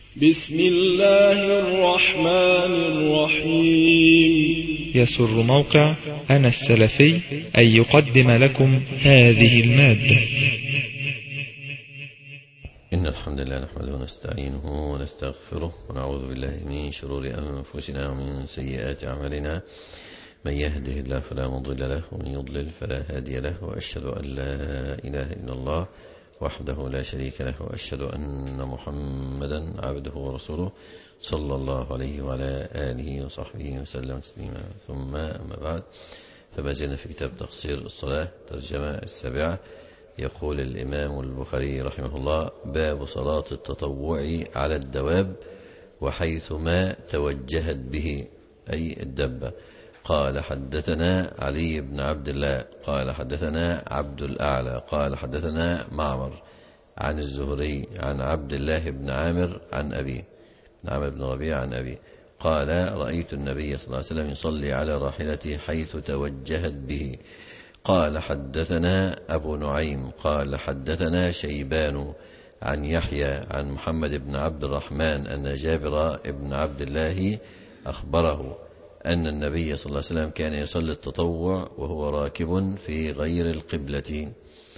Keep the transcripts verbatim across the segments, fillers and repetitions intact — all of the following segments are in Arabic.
بسم الله الرحمن الرحيم. يسر موقع أنا السلفي أن يقدم لكم هذه المادة. إن الحمد لله نحمده ونستعينه ونستغفره ونعوذ بالله من شرور أنفسنا ومن سيئات أعمالنا. من يهده الله فلا مضل له ومن يضلل فلا هادي له، وأشهد أن لا إله إلا الله وحده لا شريك له، وأشهد أن محمدا عبده ورسوله صلى الله عليه وعلى آله وصحبه وسلم تسليما. ثم أما بعد، فما زلنا في كتاب تقصير الصلاة ترجمة السابعة. يقول الإمام البخاري رحمه الله: باب صلاة التطوع على الدواب وحيث ما توجهت به، أي الدبة. قال: حدثنا علي بن عبد الله قال حدثنا عبد الأعلى قال حدثنا معمر عن الزهري عن عبد الله بن عامر عن أبي عامر بن ربيع عن أبي قال: رأيت النبي صلى الله عليه وسلم يصلي على راحلته حيث توجهت به. قال: حدثنا أبو نعيم قال حدثنا شيبان عن يحيى عن محمد بن عبد الرحمن أن جابر بن عبد الله أخبره أن النبي صلى الله عليه وسلم كان يصلي التطوع وهو راكب في غير القبلة.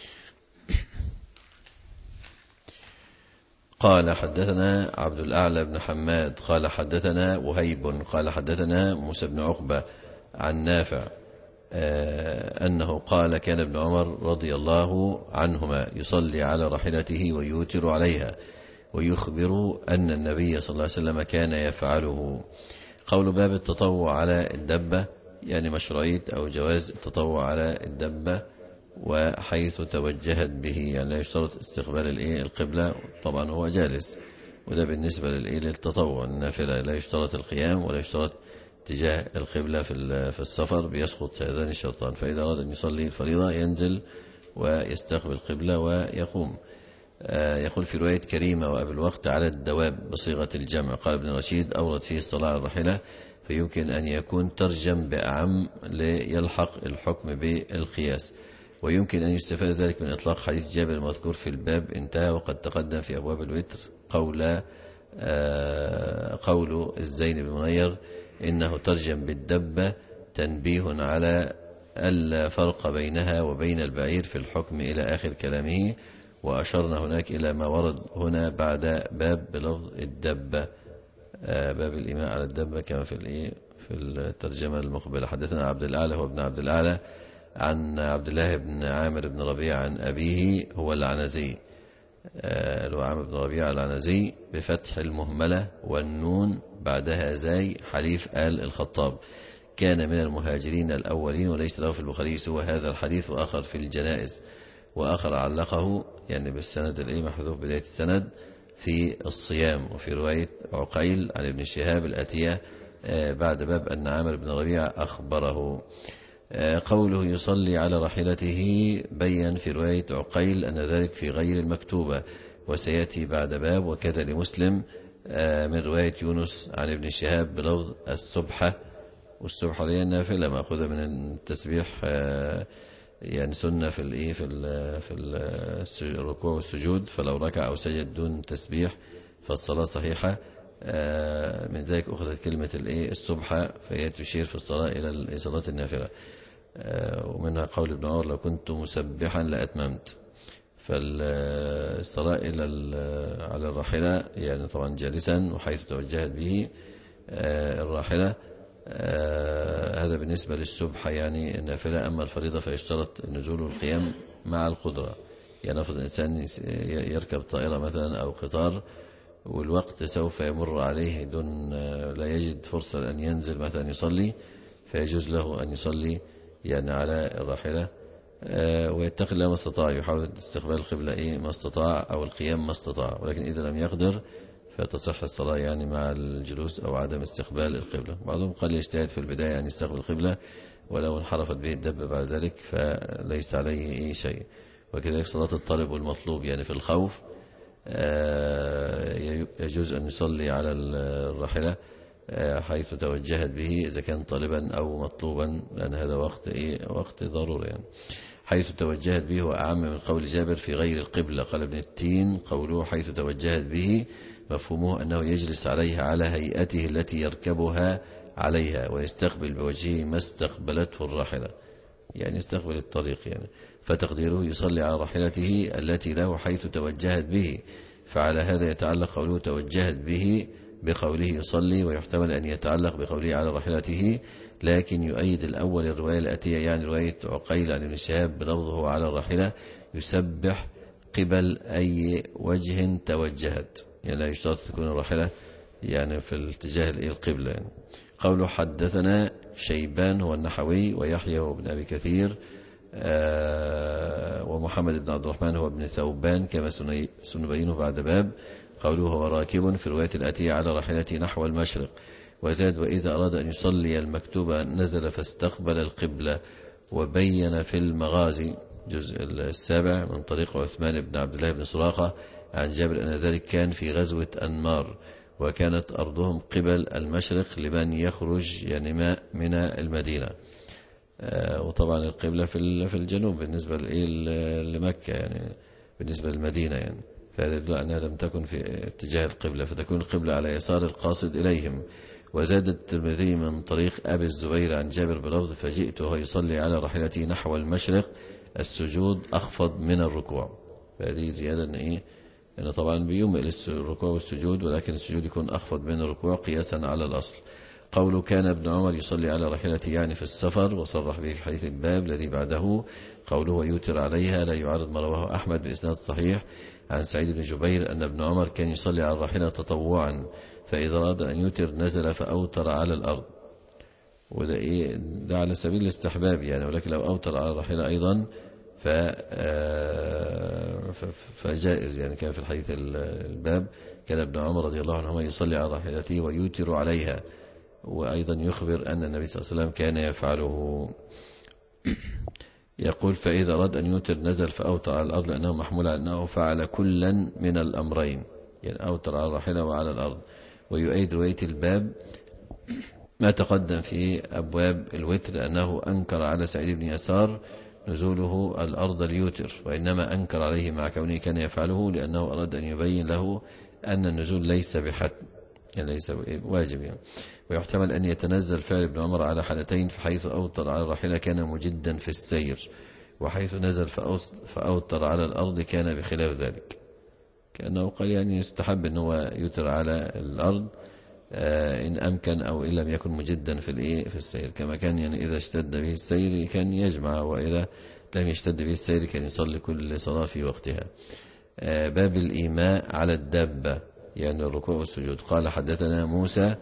قال: حدثنا عبد الأعلى بن حماد قال حدثنا وهيب قال حدثنا موسى بن عقبة عن نافع أنه قال: كان ابن عمر رضي الله عنهما يصلي على راحلته ويوتر عليها، ويخبر أن النبي صلى الله عليه وسلم كان يفعله. قول باب التطوع على الدبة، يعني مشروعية أو جواز التطوع على الدبة وحيث توجهت به، يعني لا يشترط استقبال القبلة، طبعا هو جالس، وده بالنسبة للتطوع. النافلة لا يشترط القيام ولا يشترط اتجاه القبلة في السفر، بيسقط هذان الشرطان. فإذا أراد أن يصلي الفريضة ينزل ويستقبل القبلة ويقوم. يقول في رواية كريمة وأبي الوقت على الدواب بصيغة الجمع. قال ابن رشيد: أورد فيه الصلاة على الراحلة، فيمكن أن يكون ترجم بأعم ليلحق الحكم بالقياس، ويمكن أن يستفاد ذلك من إطلاق حديث جابر المذكور في الباب انتهى، وقد تقدم في أبواب الوتر قول قول الزين بن منير: إنه ترجم بالدبة تنبيه على ألا فرق بينها وبين البعير في الحكم إلى آخر كلامه. وأشرنا هناك إلى ما ورد هنا بعد باب بلفظ الدبة، باب الإيماء على الدبة كما في في الترجمة المقبلة. حدثنا عبد الأعلى هو ابن عبد الأعلى عن عبد الله بن عامر بن ربيع عن أبيه هو العنزي، هو عامر بن ربيع العنزي بفتح المهملة والنون بعدها زاي حليف آل الخطاب. كان من المهاجرين الأولين، وليس له في البخاري سوى هذا الحديث وآخر في الجنائز، وآخر علقه يعني بالسند الإيه محذوف بداية السند في الصيام. وفي رواية عقيل عن ابن شهاب الأتية بعد باب أن عامر بن ربيع أخبره. قوله يصلي على راحلته بين في رواية عقيل أن ذلك في غير المكتوبة، وسيأتي بعد باب. وكذا لمسلم من رواية يونس عن ابن شهاب بلفظ السبحة، والسبحة هي النافلة مأخوذة من التسبيح، يعني سنة في الايه في ال في الركوع والسجود، فلو ركع او سجد دون تسبيح فالصلاة صحيحة. من ذلك أخذت كلمة الايه السبحة، فهي تشير في الصلاة إلى صلاة النافلة. ومنها قول ابن عمر: لو كنت مسبحا لأتممت. فالصلاة إلى على الراحلة يعني طبعا جالسا وحيث توجهت به الراحلة، آه هذا بالنسبة للسبحة يعني النافلة. أما الفريضة فيشترط النزول والقيام مع القدرة. يعني نفرض الإنسان يركب طائرة مثلا أو قطار، والوقت سوف يمر عليه دون لا يجد فرصة أن ينزل مثلا يصلي، فيجوز له أن يصلي يعني على الراحلة، آه ويتقي الله ما استطاع، يحاول استقبال القبلة إيه ما استطاع، أو القيام ما استطاع. ولكن إذا لم يقدر فتصح الصلاة يعني مع الجلوس أو عدم استقبال القبلة. بعضهم قال يجتهد في البداية أن يستقبل القبلة، ولو انحرفت به الدبة بعد ذلك فليس عليه أي شيء. وكذلك صلاة الطالب والمطلوب، يعني في الخوف يجوز أن يصلي على الراحلة حيث توجهت به، إذا كان طالبا أو مطلوبا، لأن هذا وقت إيه وقت ضروري يعني. حيث توجهت به وأعم من قول جابر في غير القبلة. قال ابن التين: قوله حيث توجهت به مفهومه أنه يجلس عليها على هيئته التي يركبها عليها ويستقبل بوجهه ما استقبلته الراحلة، يعني يستقبل الطريق يعني. فتقديره يصلي على راحلته التي له حيث توجهت به، فعلى هذا يتعلق قوله توجهت به بقوله يصلي، ويحتمل أن يتعلق بقوله على راحلته، لكن يؤيد الأول الرواية الآتية يعني رواية عقيل عن ابن شهاب بلفظه على الراحلة يسبح قبل أي وجه توجهت، يعني لا يشترط تكون الراحلة يعني في الاتجاه القبلة يعني. قوله حدثنا شيبان هو النحوي ويحيى وابن أبي كثير آه ومحمد بن عبد الرحمن هو ابن ثوبان كما سنبينه بعد باب. قوله هو راكب في الرواية الآتية على راحلته نحو المشرق. وزاد وإذا أراد أن يصلي المكتوبة نزل فاستقبل القبلة. وبين في المغازي جزء السابع من طريق عثمان بن عبد الله بن سراقة عن جابر أن ذلك كان في غزوة أنمار، وكانت أرضهم قبل المشرق لمن يخرج يعني من المدينة. آه وطبعا القبلة في الجنوب بالنسبة لمكة يعني بالنسبة للمدينة يعني، فهذا يدل أنها لم تكن في اتجاه القبلة، فتكون القبلة على يسار القاصد إليهم. وزاد الترمذي من طريق أبي الزبير عن جابر بلفظ فجئت وهو يصلي على راحلته نحو المشرق السجود أخفض من الركوع. فهذه زيادة أن إيه أنه طبعا بيمئل الركوع والسجود، ولكن السجود يكون أخفض من الركوع قياسا على الأصل. قوله كان ابن عمر يصلي على راحلته يعني في السفر، وصرح به في حديث الباب الذي بعده. قوله ويوتر عليها لا يعارض ما رواه أحمد بإسناد صحيح عن سعيد بن جبير أن ابن عمر كان يصلي على الراحلة تطوعا، فإذا أراد أن يوتر نزل فأوتر على الأرض. وده إيه ده على سبيل الاستحباب يعني، ولكن لو أوتر على الراحلة أيضا فجائز يعني. كان في الحديث الباب كان ابن عمر رضي الله عنهما يصلي على راحلته ويوتر عليها، وأيضا يخبر أن النبي صلى الله عليه وسلم كان يفعله. يقول فإذا أراد أن يوتر نزل فأوتر على الأرض، لأنه محمول على أنه فعل كلا من الأمرين، يعني أوتر على الراحلة وعلى الأرض. ويؤيد رواية الباب ما تقدم في أبواب الوتر أنه أنكر على سعيد بن يسار نزوله الأرض اليوتر، وإنما أنكر عليه مع كونه كان يفعله لأنه أراد أن يبين له أن النزول ليس بحتم يعني ليس واجب يعني. ويحتمل أن يتنزل فعل ابن عمر على حالتين، فحيث أوتر على الراحلة كان مجدا في السير، وحيث نزل فأوتر على الأرض كان بخلاف ذلك، كأنه قال يعني يستحب أنه يوتر على الأرض إن أمكن أو إن لم يكن مجدا في الإيه في السير، كما كان يعني إذا اشتد به السير كان يجمع، وإذا لم يشتد به السير كان يصلي كل صلاة في وقتها. باب الإيماء على الدابة يعني الركوع والسجود. قال حدثنا موسى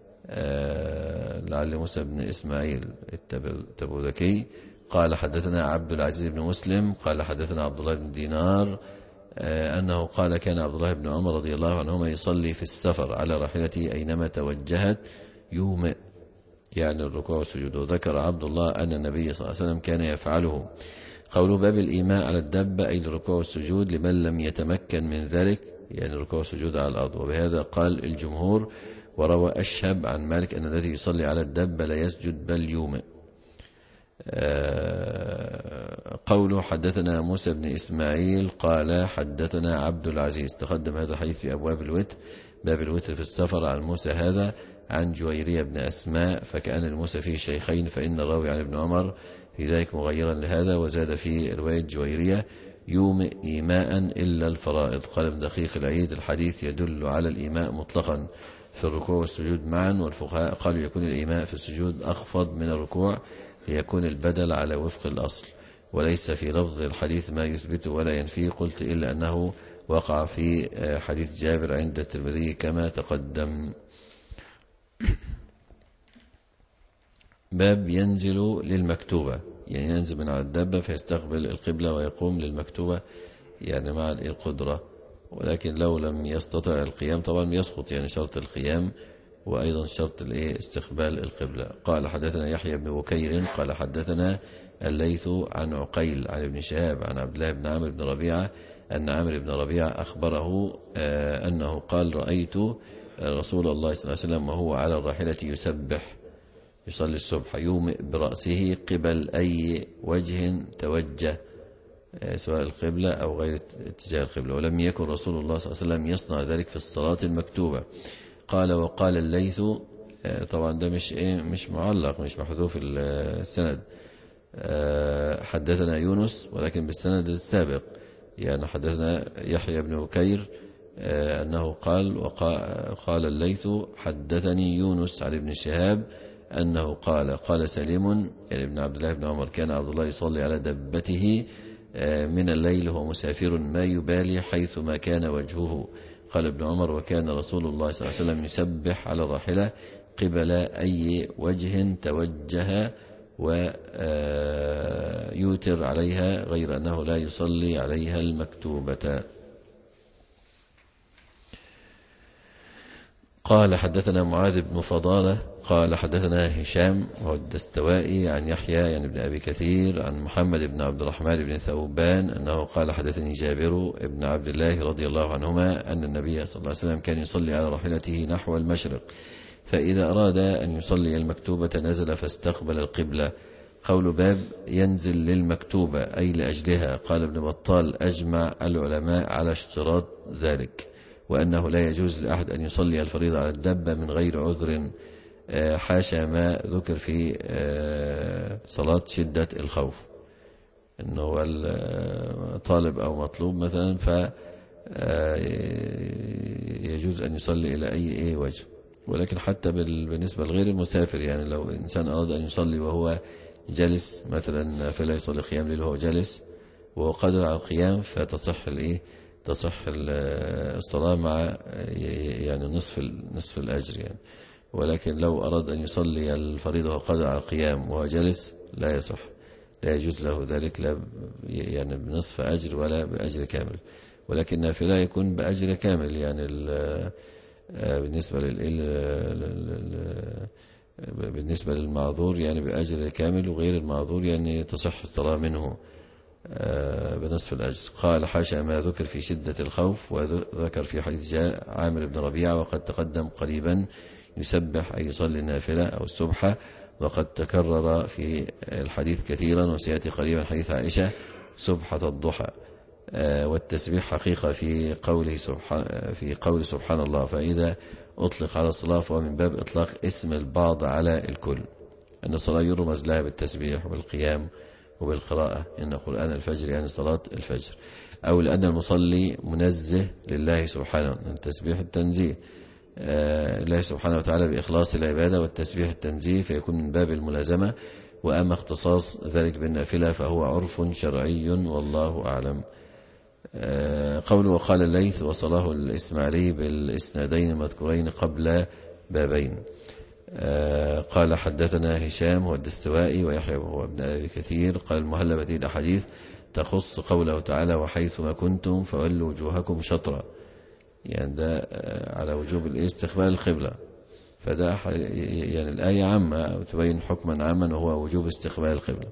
لعل موسى بن إسماعيل التبوذكي قال حدثنا عبد العزيز بن مسلم قال حدثنا عبد الله بن دينار أنه قال كان عبد الله بن عمر رضي الله عنهما يصلي في السفر على راحلته أينما توجهت يومئ يعني الركوع والسجود. وذكر عبد الله أن النبي صلى الله عليه وسلم كان يفعله. قوله باب الإيماء على الدابة أي الركوع والسجود لمن لم يتمكن من ذلك يعني الركوع والسجود على الأرض. وبهذا قال الجمهور. وروى أشهب عن مالك أن الذي يصلي على الدابة لا يسجد بل يومئ. قوله حدثنا موسى بن إسماعيل قال حدثنا عبد العزيز. تقدم هذا الحديث في أبواب الوتر باب الوتر في السفر عن موسى هذا عن جويرية بن أسماء، فكأن الموسى فيه شيخين، فإن الراوي عن ابن عمر في ذلك مغيرا لهذا. وزاد في رواية جويرية يومئ إيماء إلا الفرائض. قال ابن دقيق العيد الحديث يدل على الإيماء مطلقا في الركوع والسجود معا، والفقهاء قالوا يكون الإيماء في السجود أخفض من الركوع ليكون البدل على وفق الأصل، وليس في لفظ الحديث ما يثبته ولا ينفيه. قلت إلا أنه وقع في حديث جابر عند الترمذي كما تقدم. باب ينزل للمكتوبة يعني ينزل من على الدابة فيستقبل القبلة ويقوم للمكتوبة يعني مع القدرة، ولكن لو لم يستطع القيام طبعا يسقط يعني شرط القيام وأيضا شرط استقبال القبلة. قال حدثنا يحيى بن بكير قال حدثنا الليث عن عقيل عن ابن شهاب عن عبد الله بن عمرو بن ربيعة أن عمرو بن ربيعة أخبره أنه قال رأيت رسول الله صلى الله عليه وسلم وهو على الراحلة يسبح يصلي الصبح يومئ برأسه قبل أي وجه توجه سواء القبلة أو غير اتجاه القبلة. ولم يكن رسول الله صلى الله عليه وسلم يصنع ذلك في الصلاة المكتوبة. قال وقال الليث، طبعا ده مش إيه مش معلق، مش محذوف السند. حدثنا يونس ولكن بالسند السابق، يعني حدثنا يحيى بن بكير أنه قال وقال الليث حدثني يونس عن ابن شهاب أنه قال قال سليم يعني ابن عبد الله بن عمر كان عبد الله يصلي على دبته من الليل وهو مسافر ما يبالي حيث ما كان وجهه. قال ابن عمر وكان رسول الله صلى الله عليه وسلم يسبح على الراحلة قبل أي وجه توجه ويوتر عليها غير أنه لا يصلي عليها المكتوبة. قال حدثنا معاذ بن فضالة قال حدثنا هشام وهو الدستوائي عن يحيى يعني ابن أبي كثير عن محمد بن عبد الرحمن بن ثوبان أنه قال حدثني جابر بن عبد الله رضي الله عنهما أن النبي صلى الله عليه وسلم كان يصلي على راحلته نحو المشرق، فإذا أراد أن يصلي المكتوبة نزل فاستقبل القبلة. قول باب ينزل للمكتوبة أي لأجلها. قال ابن بطال أجمع العلماء على اشتراط ذلك، وأنه لا يجوز لأحد أن يصلي الفريضة على الدبة من غير عذر، حاشا ما ذكر في صلاة شدة الخوف أنه هو طالب أو مطلوب مثلا فيجوز أن يصلي إلى أي وجه. ولكن حتى بالنسبة لغير المسافر، يعني لو إنسان أراد أن يصلي وهو جالس مثلا فلا يصلي قيام ليل وهو جالس وهو قادر على القيام فتصح الإيه تصح الصلاة مع يعني نصف نصف الأجر يعني. ولكن لو أراد أن يصلي الفريضة وهو قادر على القيام وهو جالس لا يصح، لا يجوز له ذلك لا يعني بنصف أجر ولا بأجر كامل. ولكن النافلة يكون بأجر كامل يعني بالنسبة لل بالنسبة للمعذور يعني بأجر كامل، وغير المعذور يعني تصح الصلاة منه بنصف الأجر. قال حاشا ما ذكر في شدة الخوف، وذكر في حديث جاء عامر بن ربيعة وقد تقدم قريبا يسبح أي يصلي النافلة أو السبحة، وقد تكرر في الحديث كثيرا وسيأتي قريبا حديث عائشة سبحة الضحى. والتسبيح حقيقة في قوله سبحان في قول سبحان الله، فإذا أطلق على الصلاة فهو من باب إطلاق اسم البعض على الكل، أن الصلاة يرمز لها بالتسبيح وبالقيام وبالقراءة إن قرآن الفجر يعني صلاة الفجر، أو لأن المصلي منزه لله سبحانه من تسبيح التنزيه الله سبحانه وتعالى بإخلاص العبادة والتسبيح التنزيه، فيكون من باب الملازمة. وأما اختصاص ذلك بالنافلة فهو عرف شرعي والله أعلم. قوله وقال الليث وصله الإسماعيلي بالإسنادين المذكورين قبل بابين. قال حدثنا هشام والدستوائي ويحيى وهو ابن أبي كثير قال المهلبة الأحاديث تخص قوله تعالى وحيثما كنتم فولوا وجوهكم شطرا، يعني ده على وجوب استقبال القبلة، فده يعني الآية عامة تبين حكما عاما وهو وجوب استقبال القبلة.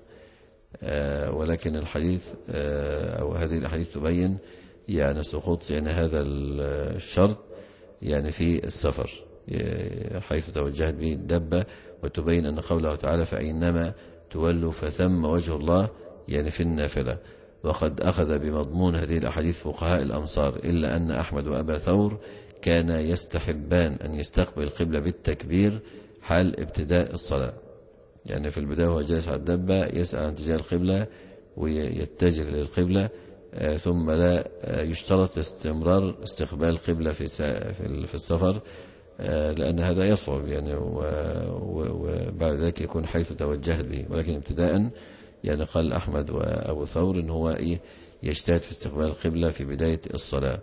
ولكن الحديث أو هذه الحديث تبين يعني سقوط يعني هذا الشرط يعني في السفر حيث توجهت به الدبة، وتبين أن قوله تعالى فأينما تولوا فثم وجه الله يعني في النافلة. وقد أخذ بمضمون هذه الأحاديث فقهاء الأمصار، إلا أن أحمد وأبا ثور كان يستحبان أن يستقبل القبلة بالتكبير حال ابتداء الصلاة، يعني في البداية وهو جالس على الدبة يسأل عن اتجاه القبلة ويتجه للقبلة، ثم لا يشترط استمرار استقبال القبلة في السفر لأن هذا يصعب يعني، وبعد ذلك يكون حيث توجهت به. ولكن ابتداء يعني قال أحمد وأبو ثور إن هو إيه يجتهد في استقبال القبلة في بداية الصلاة.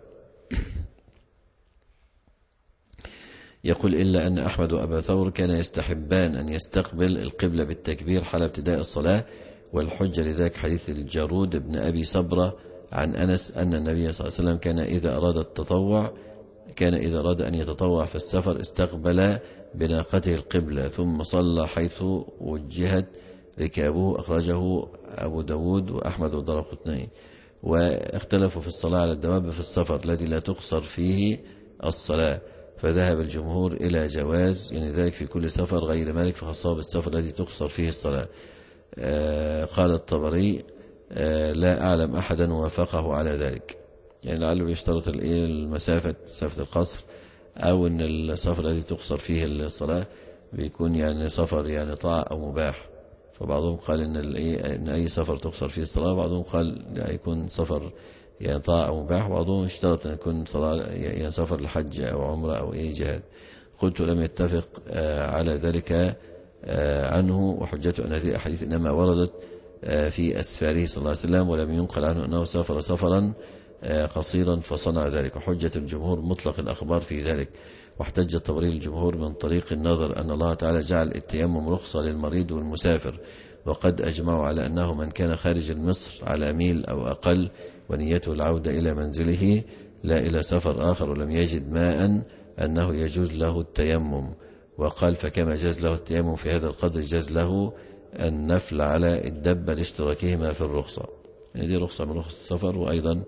يقول إلا أن أحمد وأبا ثور كان يستحبان أن يستقبل القبلة بالتكبير حال ابتداء الصلاة، والحجة لذلك حديث الجارود بن أبي صبرة عن أنس أن النبي صلى الله عليه وسلم كان إذا أراد التطوع كان إذا أراد أن يتطوع في السفر استقبل بناقته القبلة ثم صلى حيث وجهت ركابه. أخرجه أبو داود وأحمد والدارقطني. واختلفوا في الصلاة على الدواب في السفر الذي لا تقصر فيه الصلاة، فذهب الجمهور إلى جواز يعني ذلك في كل سفر غير مالك، فخصه بالسفر الذي تقصر فيه الصلاة. آه قال الطبري لا أعلم أحدا وافقه على ذلك. يعني لعله بيشترط المسافة مسافة القصر، أو أن السفر الذي تقصر فيه الصلاة بيكون يعني سفر يعني طاعة أو مباح. فبعضهم قال إن, إن أي سفر تقصر فيه الصلاة، بعضهم قال يكون سفر يعني طاعة أو مباح، بعضهم اشترط أن يكون صلاة يعني سفر لحج أو عمرة أو أي جهاد. قلت لم يتفق على ذلك عنه، وحجته أن هذه الأحاديث إنما وردت في أسفاره صلى الله عليه وسلم، ولم ينقل عنه أنه سافر سفرا قصيرا فصنع ذلك. وحجة الجمهور مطلق الأخبار في ذلك. واحتج الطبري الجمهور من طريق النظر أن الله تعالى جعل التيمم رخصة للمريض والمسافر، وقد أجمعوا على أنه من كان خارج مصر على ميل أو أقل ونيته العودة إلى منزله لا إلى سفر آخر ولم يجد ماء أنه يجوز له التيمم. وقال فكما جاز له التيمم في هذا القدر جاز له النفل على الدبة لاشتراكهما في الرخصة. يعني دي رخصة من رخص السفر، وأيضا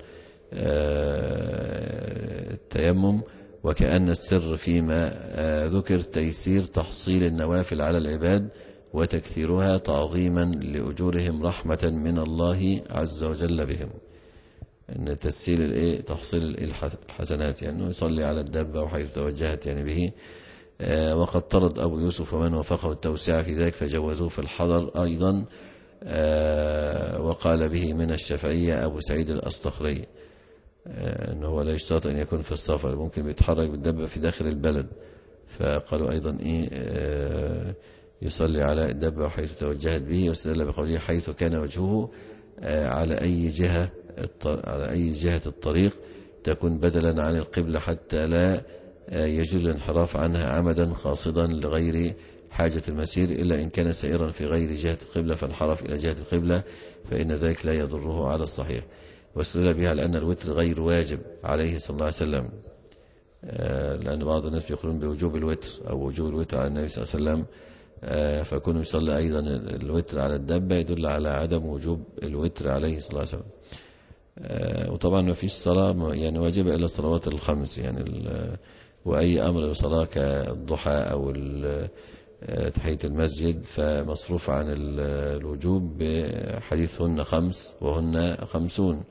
التيمم. وكأن السر فيما ذكر تيسير تحصيل النوافل على العباد وتكثيرها تعظيما لأجورهم رحمة من الله عز وجل بهم. أن تسهيل الإيه تحصيل الحسنات، يعني يصلي على الدابة وحيث توجهت يعني به. وقد طرد أبو يوسف ومن وافقه التوسعة في ذلك فجوزوه في الحضر أيضا. وقال به من الشافعية أبو سعيد الأسطخري أنه لا يشترط أن يكون في السفر، ممكن بيتحرك بالدابة في داخل البلد. فقالوا أيضا إيه يصلي على الدابة وحيث توجهت به، واستدل بقوله حيث كان وجهه على أي جهة على أي جهة الطريق تكون بدلا عن القبلة حتى لا يجوز الانحراف عنها عمدا قاصدا لغير حاجة المسير، إلا إن كان سائرا في غير جهة القبلة فانحرف إلى جهة القبلة فإن ذلك لا يضره على الصحيح. واستدل بها لأن الوتر غير واجب عليه صلى الله عليه وسلم، لأن بعض الناس يقولون بوجوب الوتر أو وجوب الوتر على النبي صلى الله عليه وسلم، فكون يصلي أيضا الوتر على الدابة يدل على عدم وجوب الوتر عليه صلى الله عليه وسلم. وطبعا ما فيش صلاة يعني واجبة إلا الصلوات الخمس، يعني وأي أمر صلاة كالضحى أو تحية المسجد فمصروف عن الوجوب بحديث هن خمس وهن خمسون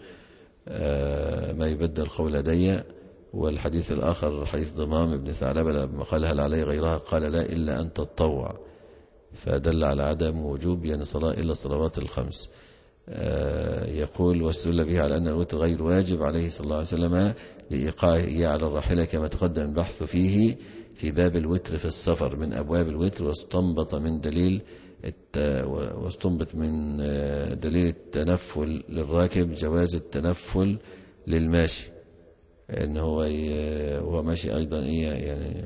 ما يبدل قول لدي. والحديث الآخر حديث ضمام ابن ثعلبة لما قال هل علي غيرها قال لا إلا أن تتطوع، فدل على عدم وجوب يعني صلاة إلا الصلوات الخمس. يقول واستدل به على أن الوتر غير واجب عليه صلى الله عليه وسلم لإيقاعه على الراحلة كما تقدم البحث فيه في باب الوتر في السفر من أبواب الوتر. واستنبط من دليل واستنبط من دليل التنفل للراكب جواز التنفل للماشي، إن هو هو ماشي أيضا إيه يعني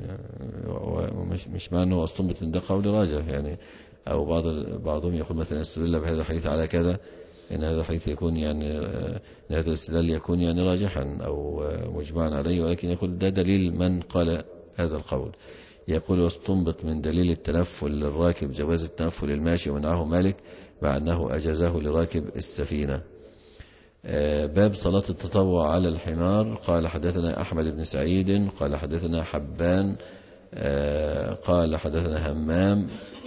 مش مش معنى هو استنبط من ده قول راجح يعني، أو بعض بعضهم يقول مثلا استدل بهذا الحديث على كذا، إن هذا الحديث يكون يعني إن هذا الاستدلال يكون يعني راجحا أو مجمعا عليه، ولكن يقول ده دليل من قال هذا القول. يقول واستنبط من دليل التنفل للراكب جواز التنفل للماشي ومنعه مالك مع أنه أجازه لراكب السفينة. باب صلاة التطوع على الحمار. قال حدثنا أحمد بن سعيد قال حدثنا حبان قال حدثنا همام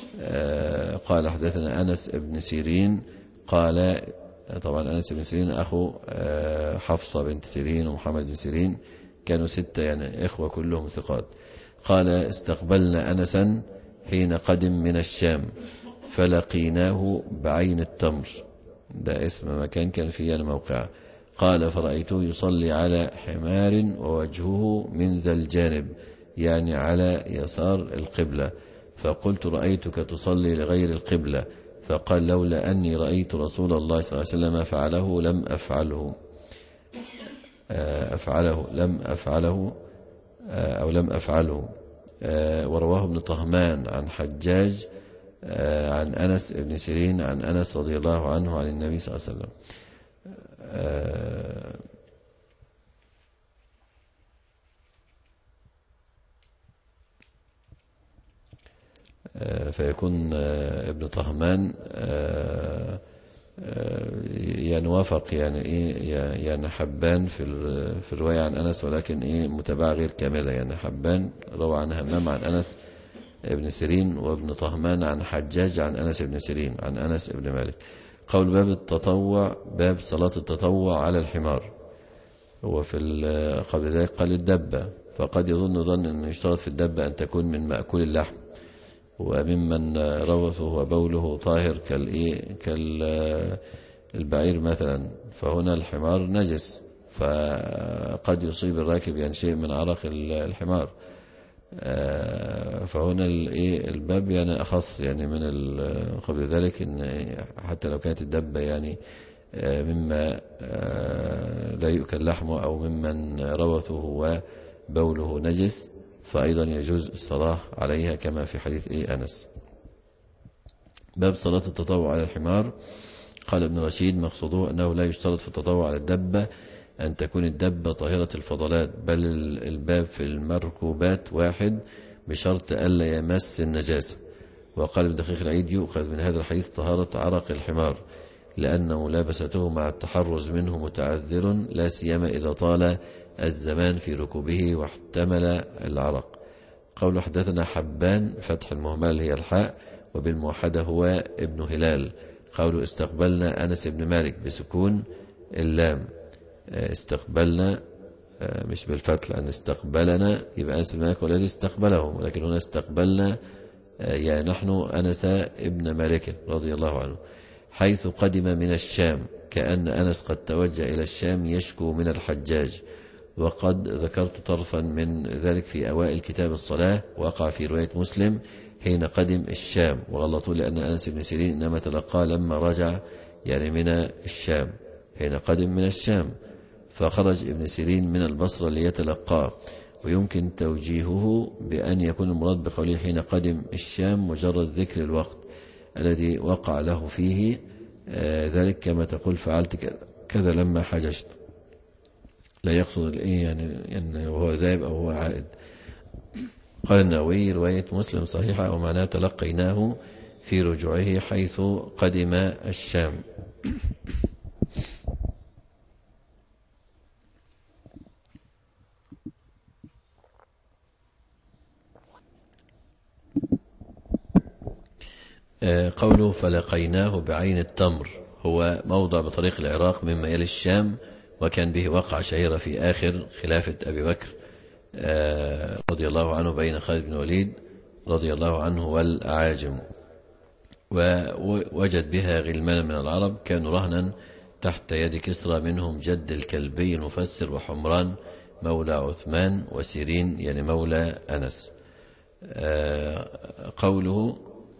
قال حدثنا أنس بن سيرين قال طبعا أنس بن سيرين أخو حفصة بنت سيرين ومحمد بن سيرين كانوا ستة يعني إخوة كلهم ثقات. قال استقبلنا أنسا حين قدم من الشام فلقيناه بعين التمر، ده اسم مكان كان فيه الموقع. قال فرأيته يصلي على حمار ووجهه من ذا الجانب يعني على يسار القبلة، فقلت رأيتك تصلي لغير القبلة، فقال لولا أني رأيت رسول الله صلى الله عليه وسلم فعله لم أفعله أفعله لم أفعله أو لم أفعله. ورواه ابن طهمان عن حجاج عن أنس بن سيرين عن أنس رضي الله عنه عن النبي صلى الله عليه وسلم. فيكون ابن طهمان يعني وافق يعني ايه يعني حبان في في الروايه عن انس، ولكن ايه متابعه غير كامله. يعني حبان روى عن همام عن انس ابن سيرين، وابن طهمان عن حجاج عن انس ابن سيرين عن انس ابن مالك. قول باب التطوع، باب صلاة التطوع على الحمار. وفي قبل ذلك قال الدبة، فقد يظن ظن أن يشترط في الدبة أن تكون من مأكول اللحم وممن روثه وبوله طاهر كالبعير مثلا، فهنا الحمار نجس، فقد يصيب الراكب يعني شيء من عرق الحمار، فهنا الباب يعني أخص يعني من قبل ذلك، إن حتى لو كانت الدبة يعني مما لا يؤكل لحمه أو ممن روثه وبوله نجس، فأيضا يجوز الصلاة عليها كما في حديث إيه أنس. باب صلاة التطوع على الحمار. قال ابن رشيد مقصوده أنه لا يشترط في التطوع على الدبة أن تكون الدبة طاهرة الفضلات، بل الباب في المركوبات واحد بشرط ألا يمس النجاسة. وقال ابن دقيق العيد يؤخذ من هذا الحديث طهارة عرق الحمار، لأن ملابسته مع التحرز منه متعذر، لا سيما إذا طال الزمان في ركوبه واحتمل العرق. قول حدثنا حبان فتح المهمل هي الحاء وبالموحدة هو ابن هلال. قول استقبلنا أنس بن مالك بسكون اللام، استقبلنا مش بالفتح، لأن استقبلنا يبقى أنس بن مالك والذي استقبلهم، ولكن هنا استقبلنا يعني نحن أنس ابن مالك رضي الله عنه، حيث قدم من الشام، كأن أنس قد توجه إلى الشام يشكو من الحجاج. وقد ذكرت طرفا من ذلك في أوائل كتاب الصلاة، وقع في رواية مسلم حين قدم الشام، وغلطوا لأن أنس بن سيرين إنما تلقى لما رجع يعني من الشام، حين قدم من الشام، فخرج ابن سيرين من البصرة ليتلقاه. ويمكن توجيهه بأن يكون المراد بقوله حين قدم الشام مجرد ذكر الوقت الذي وقع له فيه آه ذلك، كما تقول فعلت كذا لما حججت، لا يقصد الإيه يعني, يعني وهو ذاهب أو هو عائد. قال النووي رواية مسلم صحيحة ومعناه تلقيناه في رجوعه حيث قدم الشام. قوله فلقيناه بعين التمر هو موضع بطريق العراق مما يلي الشام، وكان به وقع شهيرة في آخر خلافة أبي بكر رضي الله عنه بين خالد بن وليد رضي الله عنه والأعاجم، ووجد بها غلمان من العرب كانوا رهنا تحت يد كسرى، منهم جد الكلبي المفسر وحمران مولى عثمان وسيرين يعني مولى أنس. قوله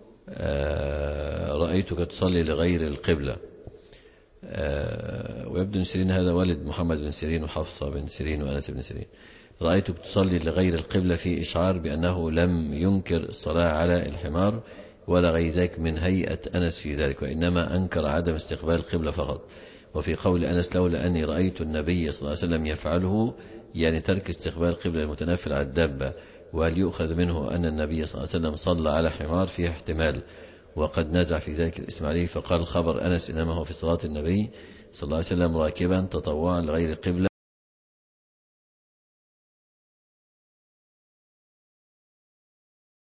رأيتك تصلي لغير القبلة، ويبدو أن سيرين هذا والد محمد بن سيرين وحفصة بن سيرين وأنس بن سيرين. رأيتك تصلي لغير القبلة في إشعار بأنه لم ينكر الصلاة على الحمار ولا غير ذلك من هيئة أنس في ذلك، وإنما أنكر عدم استقبال القبلة فقط. وفي قول أنس لولا أني رأيت النبي صلى الله عليه وسلم يفعله يعني ترك استقبال القبلة المتنفل على الدابة. وهل يؤخذ منه أن النبي صلى الله عليه وسلم صلى على حمار؟ فيه احتمال، وقد نزع في ذلك الإسماعيلي فقال خبر أنس إنما هو في صلاة النبي صلى الله عليه وسلم راكبا تطوعا لغير القبلة